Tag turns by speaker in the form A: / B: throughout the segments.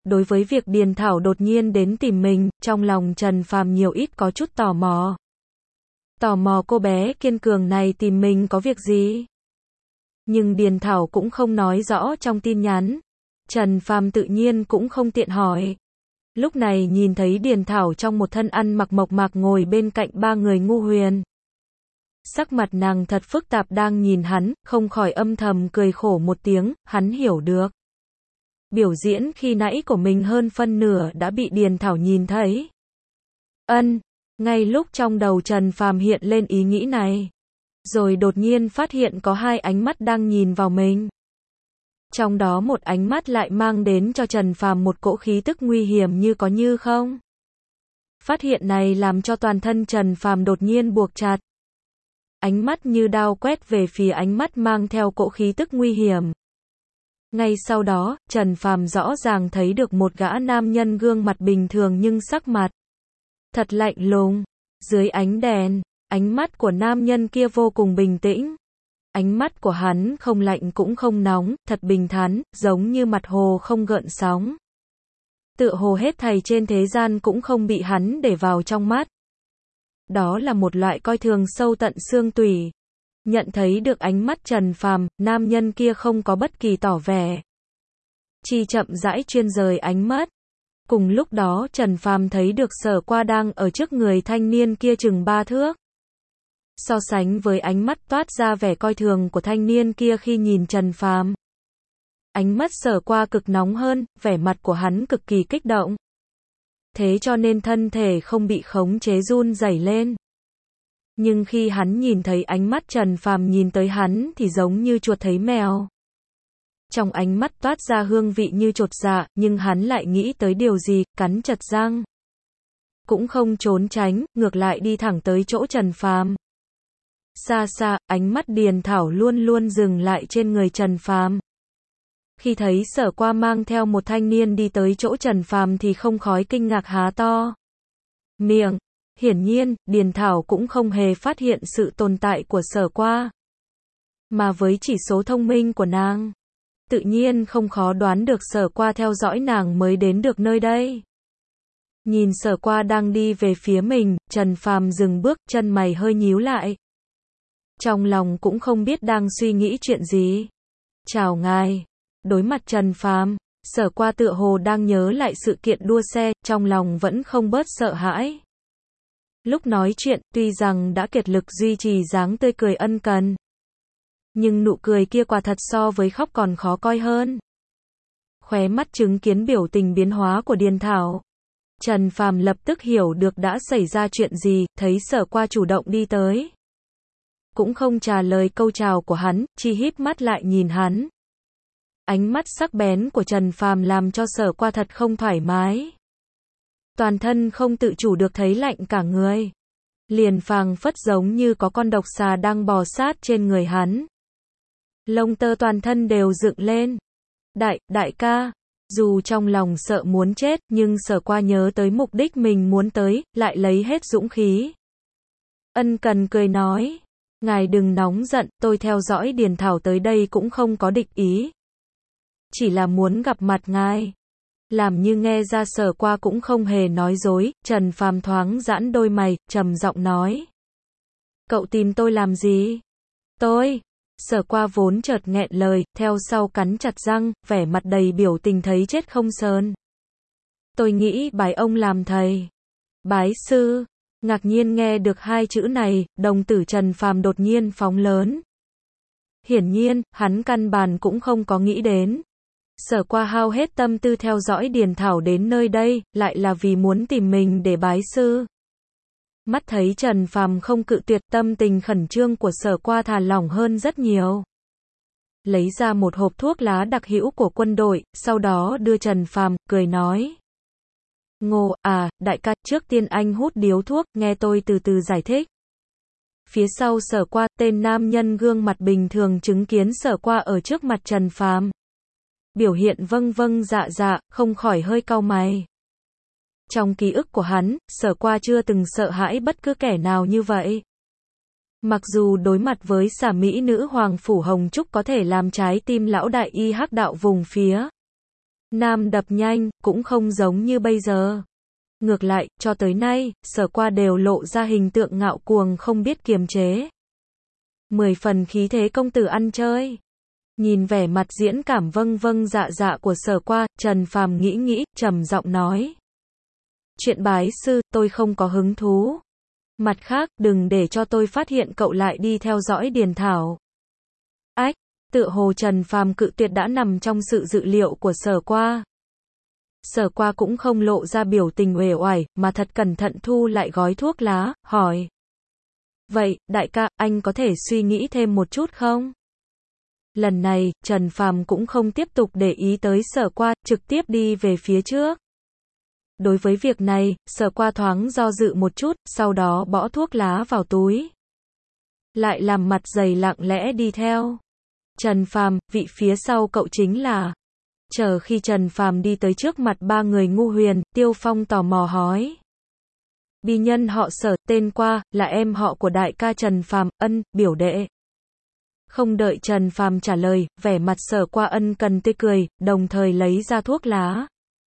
A: Đối với việc Điền Thảo đột nhiên đến tìm mình, trong lòng Trần Phàm nhiều ít có chút tò mò. Tò mò cô bé kiên cường này tìm mình có việc gì? Nhưng Điền Thảo cũng không nói rõ trong tin nhắn. Trần Phàm tự nhiên cũng không tiện hỏi. Lúc này nhìn thấy Điền Thảo trong một thân ăn mặc mộc mạc ngồi bên cạnh ba người ngu huyền. Sắc mặt nàng thật phức tạp đang nhìn hắn, không khỏi âm thầm cười khổ một tiếng, hắn hiểu được. Biểu diễn khi nãy của mình hơn phân nửa đã bị Điền Thảo nhìn thấy. Ngay lúc trong đầu Trần Phàm hiện lên ý nghĩ này, rồi đột nhiên phát hiện có hai ánh mắt đang nhìn vào mình. Trong đó một ánh mắt lại mang đến cho Trần Phàm một cỗ khí tức nguy hiểm như có như không. Phát hiện này làm cho toàn thân Trần Phàm đột nhiên buộc chặt. Ánh mắt như đao quét về phía ánh mắt mang theo cỗ khí tức nguy hiểm. Ngay sau đó, Trần Phàm rõ ràng thấy được một gã nam nhân gương mặt bình thường nhưng sắc mặt thật lạnh lùng. Dưới ánh đèn, ánh mắt của nam nhân kia vô cùng bình tĩnh. Ánh mắt của hắn không lạnh cũng không nóng, thật bình thản, giống như mặt hồ không gợn sóng. Tựa hồ hết thảy trên thế gian cũng không bị hắn để vào trong mắt. Đó là một loại coi thường sâu tận xương tủy. Nhận thấy được ánh mắt Trần Phàm, nam nhân kia không có bất kỳ tỏ vẻ. Chỉ chậm rãi chuyên rời ánh mắt. Cùng lúc đó Trần Phàm thấy được Sở Qua đang ở trước người thanh niên kia chừng 3 thước. So sánh với ánh mắt toát ra vẻ coi thường của thanh niên kia khi nhìn Trần Phàm, ánh mắt Sở Qua cực nóng hơn, vẻ mặt của hắn cực kỳ kích động. Thế cho nên thân thể không bị khống chế run rẩy lên. Nhưng khi hắn nhìn thấy ánh mắt Trần Phàm nhìn tới hắn thì giống như chuột thấy mèo. Trong ánh mắt toát ra hương vị như chột dạ, nhưng hắn lại nghĩ tới điều gì, cắn chặt răng. Cũng không trốn tránh, ngược lại đi thẳng tới chỗ Trần Phàm. Xa xa, ánh mắt Điền Thảo luôn luôn dừng lại trên người Trần Phàm. Khi thấy Sở Qua mang theo một thanh niên đi tới chỗ Trần Phàm thì không khỏi kinh ngạc há to miệng. Hiển nhiên, Điền Thảo cũng không hề phát hiện sự tồn tại của Sở Qua. Mà với chỉ số thông minh của nàng, tự nhiên không khó đoán được Sở Qua theo dõi nàng mới đến được nơi đây. Nhìn Sở Qua đang đi về phía mình, Trần Phàm dừng bước, chân mày hơi nhíu lại. Trong lòng cũng không biết đang suy nghĩ chuyện gì. Chào ngài. Đối mặt Trần Phàm, Sở Qua tựa hồ đang nhớ lại sự kiện đua xe, trong lòng vẫn không bớt sợ hãi. Lúc nói chuyện, tuy rằng đã kiệt lực duy trì dáng tươi cười ân cần, nhưng nụ cười kia quả thật so với khóc còn khó coi hơn. Khóe mắt chứng kiến biểu tình biến hóa của Điền Thảo, Trần Phàm lập tức hiểu được đã xảy ra chuyện gì, thấy Sở Qua chủ động đi tới. Cũng không trả lời câu chào của hắn, chỉ híp mắt lại nhìn hắn. Ánh mắt sắc bén của Trần Phàm làm cho Sở Qua thật không thoải mái. Toàn thân không tự chủ được thấy lạnh cả người. Liền phảng phất giống như có con độc xà đang bò sát trên người hắn. Lông tơ toàn thân đều dựng lên. Đại ca. Dù trong lòng sợ muốn chết, nhưng Sở Qua nhớ tới mục đích mình muốn tới, lại lấy hết dũng khí. Ân cần cười nói. Ngài đừng nóng giận, tôi theo dõi Điền Thảo tới đây cũng không có địch ý. Chỉ là muốn gặp mặt ngài. Làm như nghe ra Sở Qua cũng không hề nói dối, Trần Phàm thoáng giãn đôi mày, trầm giọng nói. Cậu tìm tôi làm gì? Tôi. Sở Qua vốn chợt nghẹn lời, theo sau cắn chặt răng, vẻ mặt đầy biểu tình thấy chết không sờn. Tôi nghĩ bái ông làm thầy. Bái sư. Ngạc nhiên nghe được hai chữ này, đồng tử Trần Phàm đột nhiên phóng lớn. Hiển nhiên, hắn căn bản cũng không có nghĩ đến. Sở Qua hao hết tâm tư theo dõi Điền Thảo đến nơi đây, lại là vì muốn tìm mình để bái sư. Mắt thấy Trần Phàm không cự tuyệt, tâm tình khẩn trương của Sở Qua thả lỏng hơn rất nhiều. Lấy ra một hộp thuốc lá đặc hữu của quân đội, sau đó đưa Trần Phàm, cười nói. Ngô, đại ca, trước tiên anh hút điếu thuốc, nghe tôi từ từ giải thích. Phía sau Sở Qua, tên nam nhân gương mặt bình thường chứng kiến Sở Qua ở trước mặt Trần Phàm. Biểu hiện vâng vâng dạ dạ, không khỏi hơi cau mày. Trong ký ức của hắn, Sở Qua chưa từng sợ hãi bất cứ kẻ nào như vậy. Mặc dù đối mặt với xà mỹ nữ hoàng phủ Hồng Trúc có thể làm trái tim lão đại y hắc đạo vùng phía. Nam đập nhanh, cũng không giống như bây giờ. Ngược lại, cho tới nay, Sở Qua đều lộ ra hình tượng ngạo cuồng không biết kiềm chế. 10 phần khí thế công tử ăn chơi. Nhìn vẻ mặt diễn cảm vâng vâng dạ dạ của Sở Qua, Trần Phàm nghĩ, trầm giọng nói. Chuyện bái sư, tôi không có hứng thú. Mặt khác, đừng để cho tôi phát hiện cậu lại đi theo dõi Điền Thảo. Ách, tựa hồ Trần Phàm cự tuyệt đã nằm trong sự dự liệu của Sở Qua. Sở Qua cũng không lộ ra biểu tình uể oải, mà thật cẩn thận thu lại gói thuốc lá, hỏi. Vậy, đại ca, anh có thể suy nghĩ thêm một chút không? Lần này, Trần Phàm cũng không tiếp tục để ý tới Sở Qua, trực tiếp đi về phía trước. Đối với việc này, Sở Qua thoáng do dự một chút, sau đó bỏ thuốc lá vào túi. Lại làm mặt dày lặng lẽ đi theo. Trần Phàm, vị phía sau cậu chính là... Chờ khi Trần Phàm đi tới trước mặt ba người ngu huyền, Tiêu Phong tò mò hỏi. Bi nhân họ Sở, tên Qua, là em họ của đại ca Trần Phàm, ân, biểu đệ. Không đợi Trần Phàm trả lời, vẻ mặt Sở Qua ân cần tươi cười, đồng thời lấy ra thuốc lá.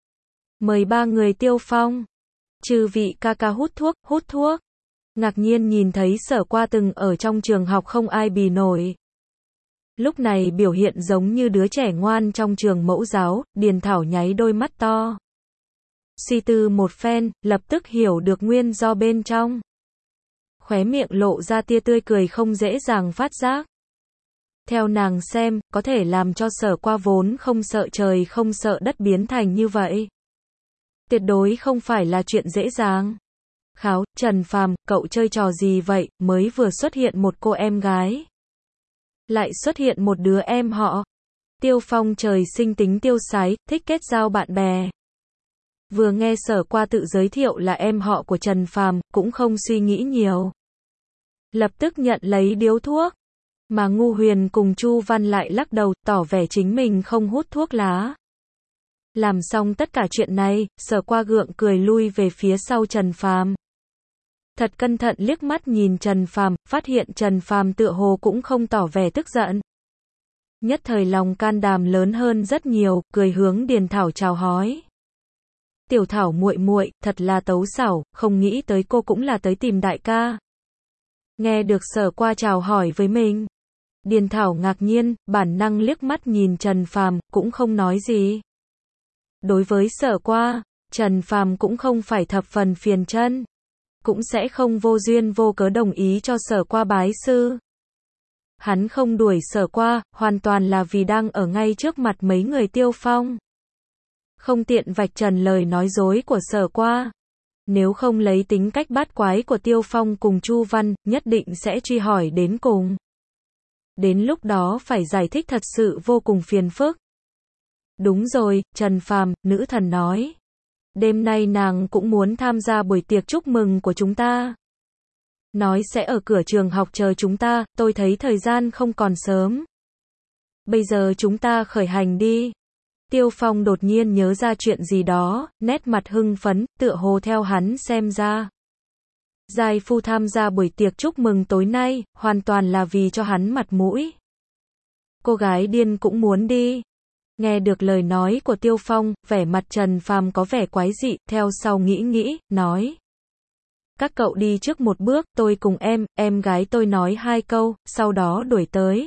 A: Mời ba người Tiêu Phong. Chư vị ca ca hút thuốc. Ngạc nhiên nhìn thấy Sở Qua từng ở trong trường học không ai bì nổi. Lúc này biểu hiện giống như đứa trẻ ngoan trong trường mẫu giáo, Điền Thảo nháy đôi mắt to. Suy tư một phen, lập tức hiểu được nguyên do bên trong. Khóe miệng lộ ra tia tươi cười không dễ dàng phát giác. Theo nàng xem, có thể làm cho Sở Qua vốn không sợ trời không sợ đất biến thành như vậy. Tuyệt đối không phải là chuyện dễ dàng. Kháo, Trần Phàm, cậu chơi trò gì vậy, mới vừa xuất hiện một cô em gái. Lại xuất hiện một đứa em họ. Tiêu Phong trời sinh tính tiêu sái, thích kết giao bạn bè. Vừa nghe Sở Qua tự giới thiệu là em họ của Trần Phàm, cũng không suy nghĩ nhiều. Lập tức nhận lấy điếu thuốc. Mà Ngu Huyền cùng Chu Văn lại lắc đầu, tỏ vẻ chính mình không hút thuốc lá. Làm xong tất cả chuyện này, Sở Qua gượng cười lui về phía sau Trần Phàm. Thật cẩn thận liếc mắt nhìn Trần Phàm, phát hiện Trần Phàm tựa hồ cũng không tỏ vẻ tức giận. Nhất thời lòng can đảm lớn hơn rất nhiều, cười hướng Điền Thảo chào hỏi. Tiểu Thảo muội muội, thật là tấu xảo, không nghĩ tới cô cũng là tới tìm đại ca. Nghe được Sở Qua chào hỏi với mình. Điền Thảo ngạc nhiên, bản năng liếc mắt nhìn Trần Phàm, cũng không nói gì. Đối với Sở Qua, Trần Phàm cũng không phải thập phần phiền chân. Cũng sẽ không vô duyên vô cớ đồng ý cho Sở Qua bái sư. Hắn không đuổi Sở Qua, hoàn toàn là vì đang ở ngay trước mặt mấy người Tiêu Phong. Không tiện vạch trần lời nói dối của Sở Qua. Nếu không lấy tính cách bát quái của Tiêu Phong cùng Chu Văn, nhất định sẽ truy hỏi đến cùng. Đến lúc đó phải giải thích thật sự vô cùng phiền phức. Đúng rồi, Trần Phàm, nữ thần nói. Đêm nay nàng cũng muốn tham gia buổi tiệc chúc mừng của chúng ta. Nói sẽ ở cửa trường học chờ chúng ta, tôi thấy thời gian không còn sớm. Bây giờ chúng ta khởi hành đi. Tiêu Phong đột nhiên nhớ ra chuyện gì đó, nét mặt hưng phấn, tựa hồ theo hắn xem ra. Giai phu tham gia buổi tiệc chúc mừng tối nay, hoàn toàn là vì cho hắn mặt mũi. Cô gái điên cũng muốn đi. Nghe được lời nói của Tiêu Phong, vẻ mặt Trần Phàm có vẻ quái dị, theo sau nghĩ, nói. Các cậu đi trước một bước, tôi cùng em gái tôi nói 2 câu, sau đó đuổi tới.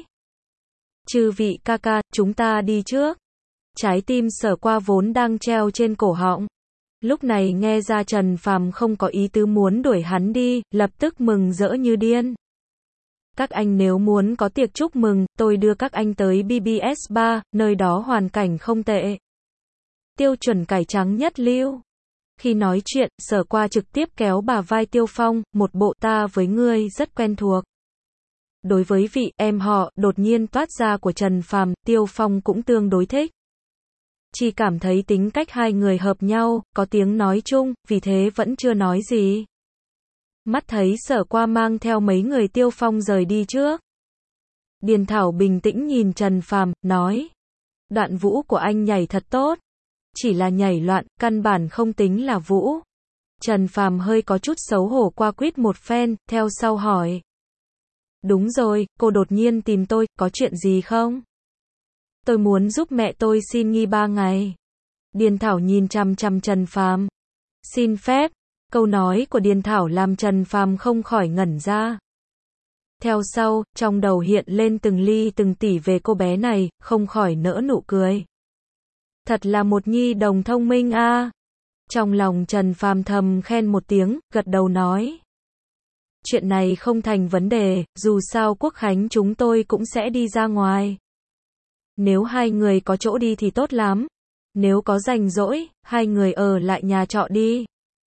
A: Chư vị ca ca, chúng ta đi trước. Trái tim Sở Qua vốn đang treo trên cổ họng. Lúc này nghe ra Trần Phàm không có ý tứ muốn đuổi hắn đi, lập tức mừng rỡ như điên. Các anh nếu muốn có tiệc chúc mừng, tôi đưa các anh tới BBS Bar, nơi đó hoàn cảnh không tệ. Tiêu chuẩn cải trắng nhất lưu. Khi nói chuyện, Sở Qua trực tiếp kéo bả vai Tiêu Phong, một bộ ta với ngươi rất quen thuộc. Đối với vị em họ đột nhiên toát ra của Trần Phàm, Tiêu Phong cũng tương đối thích. Chỉ cảm thấy tính cách hai người hợp nhau, có tiếng nói chung, vì thế vẫn chưa nói gì. Mắt thấy Sở Qua mang theo mấy người Tiêu Phong rời đi trước. Điền Thảo bình tĩnh nhìn Trần Phàm, nói. Đoạn vũ của anh nhảy thật tốt. Chỉ là nhảy loạn, căn bản không tính là vũ. Trần Phàm hơi có chút xấu hổ qua quýt một phen, theo sau hỏi. Đúng rồi, cô đột nhiên tìm tôi, có chuyện gì không? Tôi muốn giúp mẹ tôi xin nghỉ 3 ngày. Điền Thảo nhìn chằm chằm Trần Phàm. Xin phép. Câu nói của Điền Thảo làm Trần Phàm không khỏi ngẩn ra. Theo sau, trong đầu hiện lên từng ly từng tỉ về cô bé này, không khỏi nở nụ cười. Thật là một nhi đồng thông minh a. Trong lòng Trần Phàm thầm khen một tiếng, gật đầu nói. Chuyện này không thành vấn đề, dù sao Quốc Khánh chúng tôi cũng sẽ đi ra ngoài. Nếu hai người có chỗ đi thì tốt lắm. Nếu có rảnh rỗi, hai người ở lại nhà trọ đi.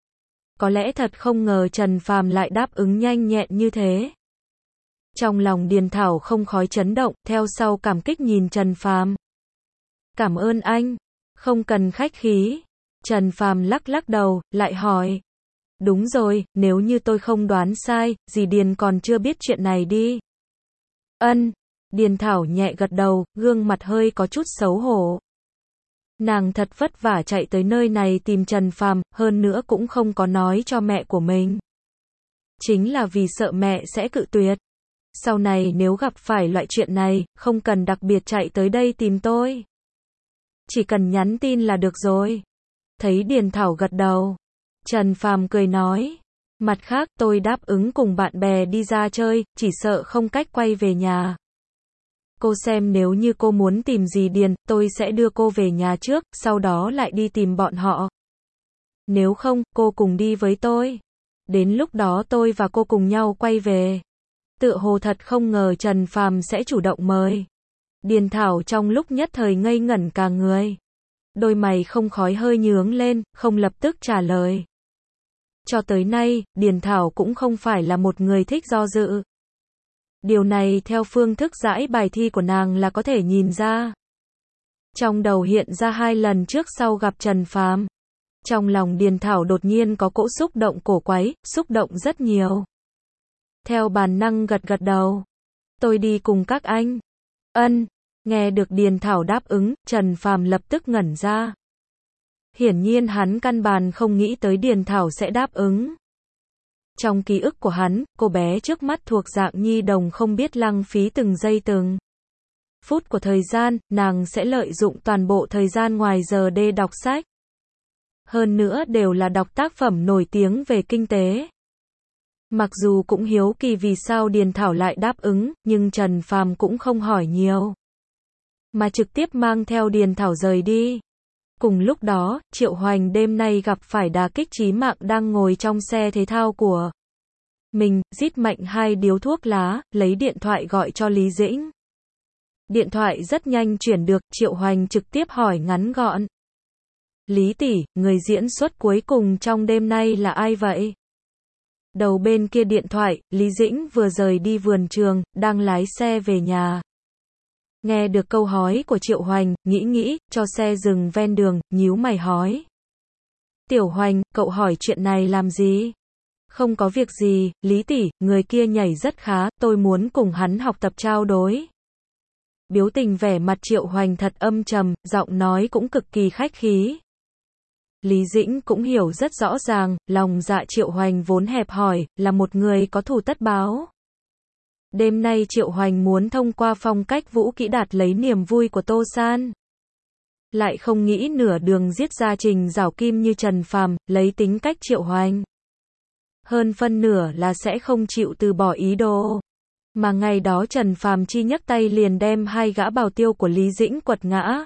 A: Có lẽ thật không ngờ Trần Phàm lại đáp ứng nhanh nhẹn như thế. Trong lòng Điền Thảo không khỏi chấn động, theo sau cảm kích nhìn Trần Phàm. Cảm ơn anh, không cần khách khí. Trần Phàm lắc lắc đầu, lại hỏi. Đúng rồi, nếu như tôi không đoán sai, dì Điền còn chưa biết chuyện này đi. Ân, Điền Thảo nhẹ gật đầu, gương mặt hơi có chút xấu hổ. Nàng thật vất vả chạy tới nơi này tìm Trần Phàm, hơn nữa cũng không có nói cho mẹ của mình. Chính là vì sợ mẹ sẽ cự tuyệt. Sau này nếu gặp phải loại chuyện này, không cần đặc biệt chạy tới đây tìm tôi. Chỉ cần nhắn tin là được rồi. Thấy Điền Thảo gật đầu, Trần Phàm cười nói. Mặt khác, tôi đáp ứng cùng bạn bè đi ra chơi, chỉ sợ không cách quay về nhà. Cô xem nếu như cô muốn tìm dì Điền, tôi sẽ đưa cô về nhà trước, sau đó lại đi tìm bọn họ. Nếu không, cô cùng đi với tôi. Đến lúc đó tôi và cô cùng nhau quay về. Tựa hồ thật không ngờ Trần Phàm sẽ chủ động mời. Điền Thảo trong lúc nhất thời ngây ngẩn cả người. Đôi mày không khói hơi nhướng lên, không lập tức trả lời. Cho tới nay, Điền Thảo cũng không phải là một người thích do dự. Điều này theo phương thức giải bài thi của nàng là có thể nhìn ra. Trong đầu hiện ra 2 lần trước sau gặp Trần Phàm. Trong lòng Điền Thảo đột nhiên có cỗ xúc động cổ quái, xúc động rất nhiều. Theo bản năng gật gật đầu. Tôi đi cùng các anh. Ân, nghe được Điền Thảo đáp ứng, Trần Phàm lập tức ngẩn ra. Hiển nhiên hắn căn bản không nghĩ tới Điền Thảo sẽ đáp ứng. Trong ký ức của hắn, cô bé trước mắt thuộc dạng nhi đồng không biết lăng phí từng giây từng phút của thời gian, nàng sẽ lợi dụng toàn bộ thời gian ngoài giờ để đọc sách. Hơn nữa đều là đọc tác phẩm nổi tiếng về kinh tế. Mặc dù cũng hiếu kỳ vì sao Điền Thảo lại đáp ứng, nhưng Trần Phàm cũng không hỏi nhiều. Mà trực tiếp mang theo Điền Thảo rời đi. Cùng lúc đó, Triệu Hoành đêm nay gặp phải đả kích chí mạng đang ngồi trong xe thể thao của mình, rít mạnh 2 điếu thuốc lá, lấy điện thoại gọi cho Lý Dĩnh. Điện thoại rất nhanh chuyển được, Triệu Hoành trực tiếp hỏi ngắn gọn. Lý tỷ, người diễn xuất cuối cùng trong đêm nay là ai vậy? Đầu bên kia điện thoại, Lý Dĩnh vừa rời đi vườn trường, đang lái xe về nhà. Nghe được câu hỏi của Triệu Hoành, nghĩ, cho xe dừng ven đường, nhíu mày hỏi. Tiểu Hoành, cậu hỏi chuyện này làm gì? Không có việc gì, Lý tỷ, người kia nhảy rất khá, tôi muốn cùng hắn học tập trao đối. Biểu tình vẻ mặt Triệu Hoành thật âm trầm, giọng nói cũng cực kỳ khách khí. Lý Dĩnh cũng hiểu rất rõ ràng, lòng dạ Triệu Hoành vốn hẹp hòi, là một người có thù tất báo. Đêm nay Triệu Hoành muốn thông qua phong cách vũ kỹ đạt lấy niềm vui của Tô San. Lại không nghĩ nửa đường giết ra Trình Giảo Kim như Trần Phàm, lấy tính cách Triệu Hoành. Hơn phân nửa là sẽ không chịu từ bỏ ý đồ. Mà ngày đó Trần Phàm chi nhấc tay liền đem 2 gã bào tiêu của Lý Dĩnh quật ngã.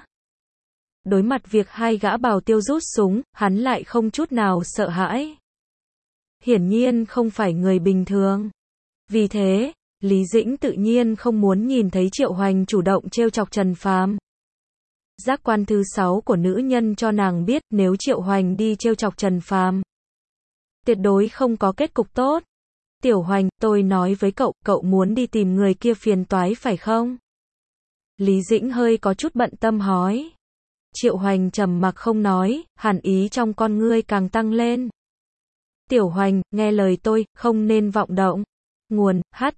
A: Đối mặt việc 2 gã bào tiêu rút súng, hắn lại không chút nào sợ hãi. Hiển nhiên không phải người bình thường. Vì thế, Lý Dĩnh tự nhiên không muốn nhìn thấy Triệu Hoành chủ động trêu chọc Trần Phàm. Giác quan thứ 6 của nữ nhân cho nàng biết, nếu Triệu Hoành đi trêu chọc Trần Phàm, tuyệt đối không có kết cục tốt. Tiểu Hoành, tôi nói với cậu, cậu muốn đi tìm người kia phiền toái phải không? Lý Dĩnh hơi có chút bận tâm hỏi. Triệu Hoành trầm mặc không nói, hàn ý trong con ngươi càng tăng lên. Tiểu Hoành, nghe lời tôi, không nên vọng động. Nguồn,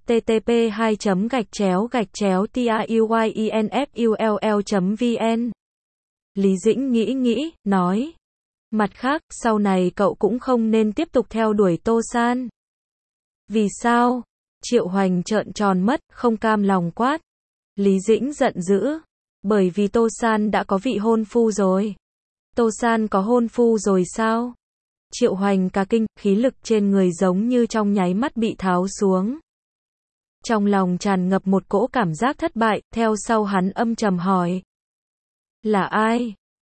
A: http://tiuyinfull.vn. Lý Dĩnh nghĩ, nói. Mặt khác, sau này cậu cũng không nên tiếp tục theo đuổi Tô San. Vì sao? Triệu Hoành trợn tròn mắt, không cam lòng quát. Lý Dĩnh giận dữ. Bởi vì Tô San đã có vị hôn phu rồi. Tô San có hôn phu rồi sao? Triệu Hoành cả kinh, khí lực trên người giống như trong nháy mắt bị tháo xuống. Trong lòng tràn ngập một cỗ cảm giác thất bại, theo sau hắn âm trầm hỏi. Là ai?